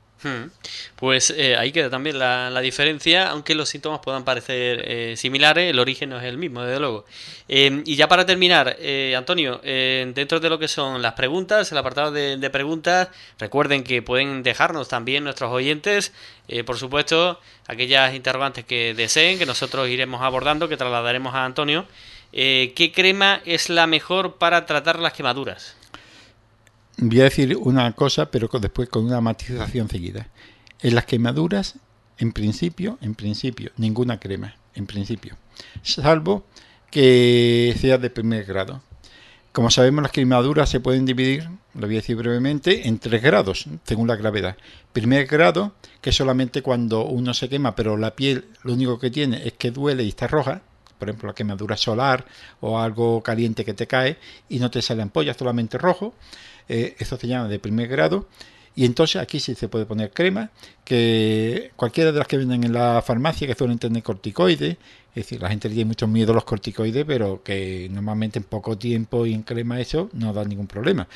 Pues ahí queda también la diferencia, aunque los síntomas puedan parecer similares, el origen no es el mismo, desde luego. Y ya para terminar, Antonio, dentro de lo que son las preguntas, el apartado de preguntas, recuerden que pueden dejarnos también nuestros oyentes, por supuesto, aquellas interrogantes que deseen, que nosotros iremos abordando, que trasladaremos a Antonio. ¿Qué crema es la mejor para tratar las quemaduras? Voy a decir una cosa, pero después con una matización seguida. En las quemaduras, en principio, ninguna crema, en principio. Salvo que sea de primer grado. Como sabemos, las quemaduras se pueden dividir, lo voy a decir brevemente, en 3 grados, según la gravedad. Primer grado, que es solamente cuando uno se quema, pero la piel lo único que tiene es que duele y está roja. Por ejemplo, la quemadura solar o algo caliente que te cae y no te sale ampolla, solamente rojo. Eso se llama de primer grado. Y entonces aquí sí se puede poner crema, que cualquiera de las que venden en la farmacia, que suelen tener corticoides, Es decir, la gente le tiene mucho miedo a los corticoides, pero que normalmente en poco tiempo y en crema eso no da ningún problema.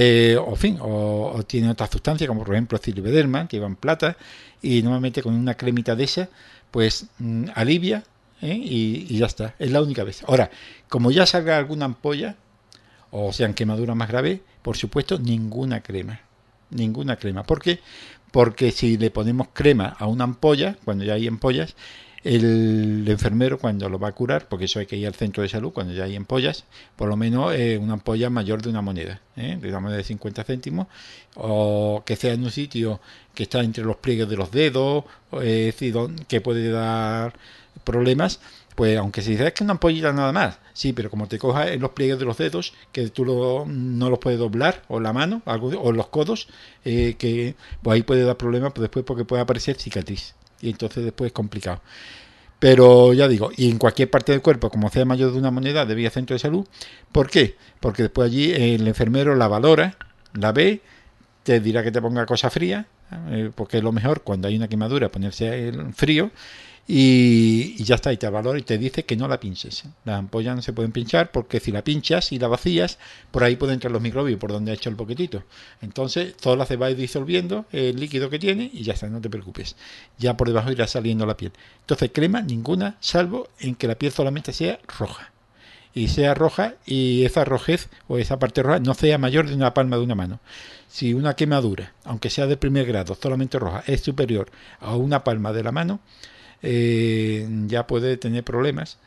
O tiene otra sustancia, como por ejemplo Cilibederma, que llevan plata, y normalmente con una cremita de esa, pues alivia, y ya está. Es la única vez. Ahora, como ya salga alguna ampolla, o sean quemaduras más graves, por supuesto, ninguna crema. Ninguna crema. ¿Por qué? Porque si le ponemos crema a una ampolla, cuando ya hay ampollas, el enfermero cuando lo va a curar, porque eso hay que ir al centro de salud cuando ya hay ampollas, por lo menos una ampolla mayor de una moneda, de una moneda de 50 céntimos, o que sea en un sitio que está entre los pliegues de los dedos, es decir, que puede dar problemas. Pues aunque se dice es que una ampollita nada más, sí, pero como te coja en los pliegues de los dedos, que tú no los puedes doblar, o la mano, o los codos, que pues ahí puede dar problemas pues después, porque puede aparecer cicatriz, y entonces después es complicado. Pero ya digo, y en cualquier parte del cuerpo, como sea mayor de una moneda, debe ir al centro de salud. ¿Por qué? Porque después allí el enfermero la valora, la ve, te dirá que te ponga cosa fría, porque es lo mejor cuando hay una quemadura ponerse el frío, y ya está, y te valora y te dice que no la pinches. Las ampollas no se pueden pinchar, porque si la pinchas y la vacías, por ahí pueden entrar los microbios por donde ha hecho el boquetito. Entonces todo se va a ir disolviendo el líquido que tiene, y ya está, no te preocupes. Ya por debajo irá saliendo la piel. Entonces crema ninguna, salvo en que la piel solamente sea roja. Y sea roja, y esa rojez o esa parte roja no sea mayor de una palma de una mano. Si una quemadura, aunque sea de primer grado, solamente roja, es superior a una palma de la mano, ya puede tener problemas,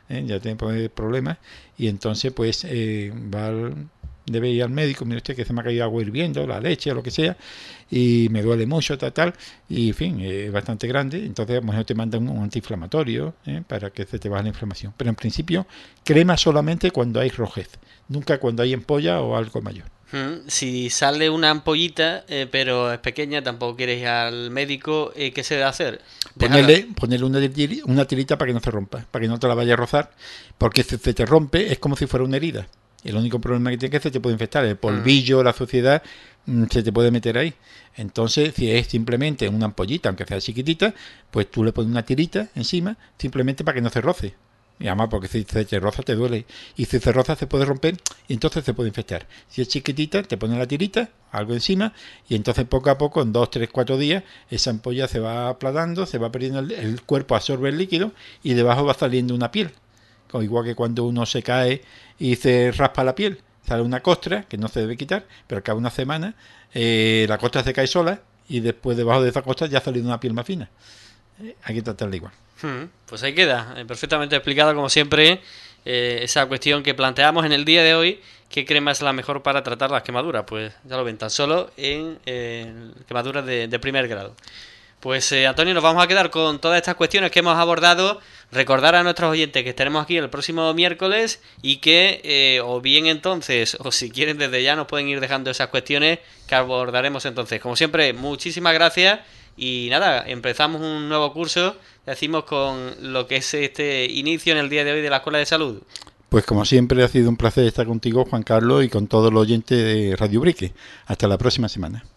y entonces pues debe ir al médico. Mire usted que se me ha caído agua hirviendo, la leche o lo que sea, y me duele mucho, tal, y en fin, es bastante grande. Entonces a lo mejor te mandan un antiinflamatorio, para que se te baje la inflamación. Pero en principio, crema solamente cuando hay rojez, nunca cuando hay ampolla o algo mayor. Si sale una ampollita, pero es pequeña, tampoco quieres ir al médico, ¿qué se debe hacer? Ponerle una tirita para que no se rompa, para que no te la vaya a rozar, porque si se te rompe es como si fuera una herida. El único problema que tiene que se te puede infectar, el polvillo, la suciedad, se te puede meter ahí. Entonces, si es simplemente una ampollita, aunque sea chiquitita, pues tú le pones una tirita encima, simplemente para que no se roce. Y además, porque si se te roza te duele, y si se roza se puede romper, y entonces se puede infectar. Si es chiquitita, te pones la tirita, algo encima, y entonces poco a poco, en 2, 3, 4 días, esa ampolla se va aplanando, se va perdiendo, el cuerpo absorbe el líquido, y debajo va saliendo una piel. Igual que cuando uno se cae y se raspa la piel, sale una costra que no se debe quitar, pero al cabo de una semana la costra se cae sola, y después debajo de esa costra ya ha salido una piel más fina. Hay que tratarla igual. Pues ahí queda, perfectamente explicado como siempre, esa cuestión que planteamos en el día de hoy. ¿Qué crema es la mejor para tratar las quemaduras? Pues ya lo ven, tan solo en quemaduras de primer grado. Pues Antonio, nos vamos a quedar con todas estas cuestiones que hemos abordado. Recordar a nuestros oyentes que estaremos aquí el próximo miércoles, y que o bien entonces, o si quieren desde ya, nos pueden ir dejando esas cuestiones que abordaremos entonces. Como siempre, muchísimas gracias. Y nada, empezamos un nuevo curso, decimos, con lo que es este inicio en el día de hoy de la Escuela de Salud. Pues como siempre ha sido un placer estar contigo, Juan Carlos, y con todos los oyentes de Radio Brique. Hasta la próxima semana.